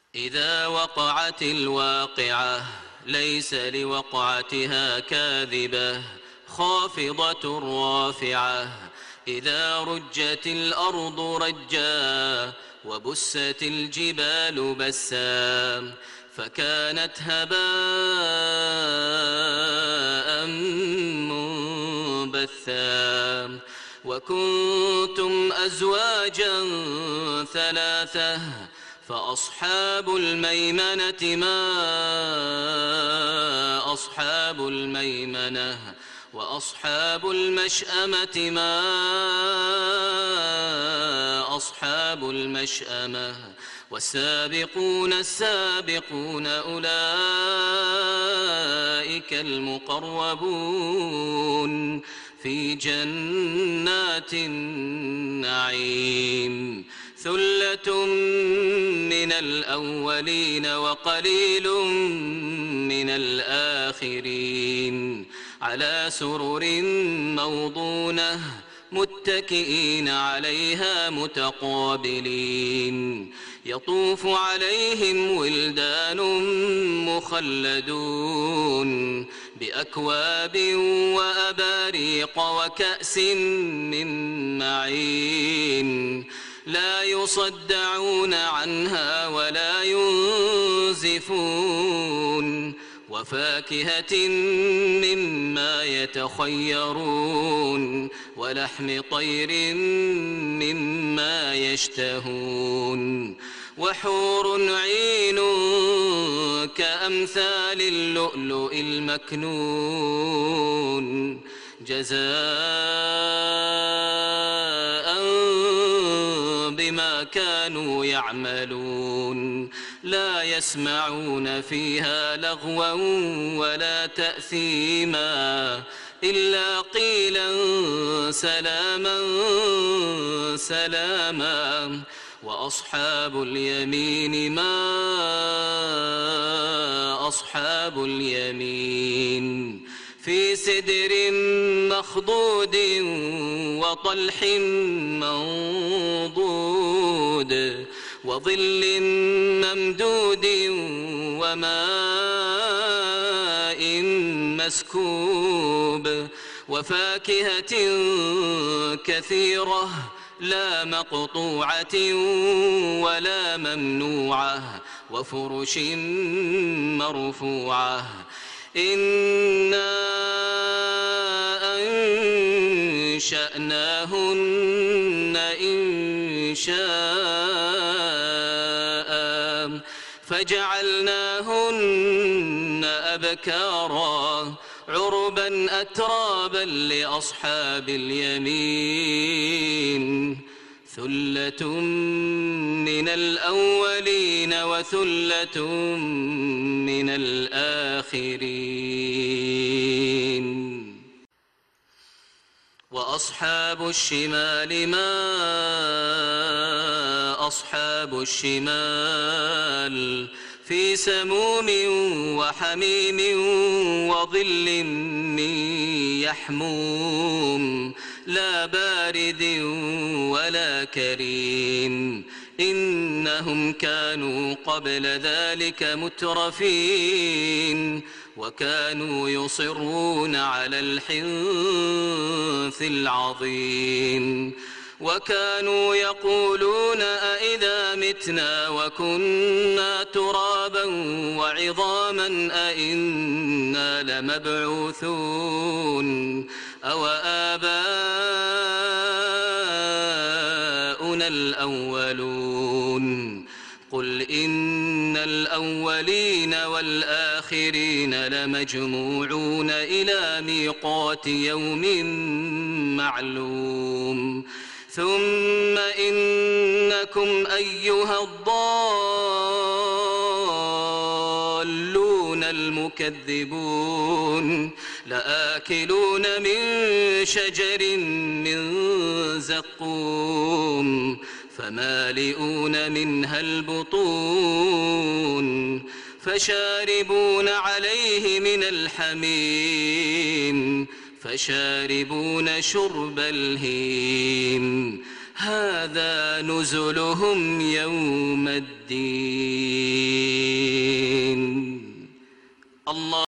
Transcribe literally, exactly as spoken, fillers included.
إذا وقعت الواقعة ليس لوقعتها كاذبة خافضة رافعة إذا رجت الأرض رجا وبست الجبال بسا فكانت هباء منبثا وكنتم أزواجا ثلاثة فأصحاب الميمنة ما أصحاب الميمنة وأصحاب المشأمة ما أصحاب المشأمة والسابقون السابقون أولئك المقربون في جنات النعيم ثلة من الأولين وقليل من الآخرين على سرر موضونة متكئين عليها متقابلين يطوف عليهم ولدان مخلدون بأكواب وأباريق وكأس من معين لا يصدعون عنها ولا ينزفون وفاكهة مما يتخيرون ولحم طير مما يشتهون وحور عين كأمثال اللؤلؤ المكنون جزاء بما كانوا يعملون لا يسمعون فيها لغوا ولا تأثيما إلا قيلا سلاما سلاما وأصحاب اليمين ما أصحاب اليمين في سدر مخضود وطلح منضود وظل ممدود وماء مسكوب وفاكهة كثيرة لا مقطوعة ولا ممنوعة وفرش مرفوعة إنا أنشأناهن إنشاء فجعلناهن أبكارا عربا أترابا لأصحاب اليمين ثلة من الأولين وثلة من الآخرين وأصحاب الشمال ما أصحاب الشمال في سموم وحميم وظل من يحموم لا بارد ولا كريم إنهم كانوا قبل ذلك مترفين وكانوا يصرون على الحنث العظيم وكانوا يقولون أئذا متنا وكنا ترابا وعظاما أئنا لمبعوثون أو آباؤنا الأولون قل إن الأولين والآخرين لمجموعون إلى ميقات يوم معلوم ثم إنكم أيها الضالون المكذبون لآكلون من شجر من زقوم فمالئون منها البطون فشاربون عليه من الحميم فشاربون شرب الهيم هذا نزلهم يوم الدين. الله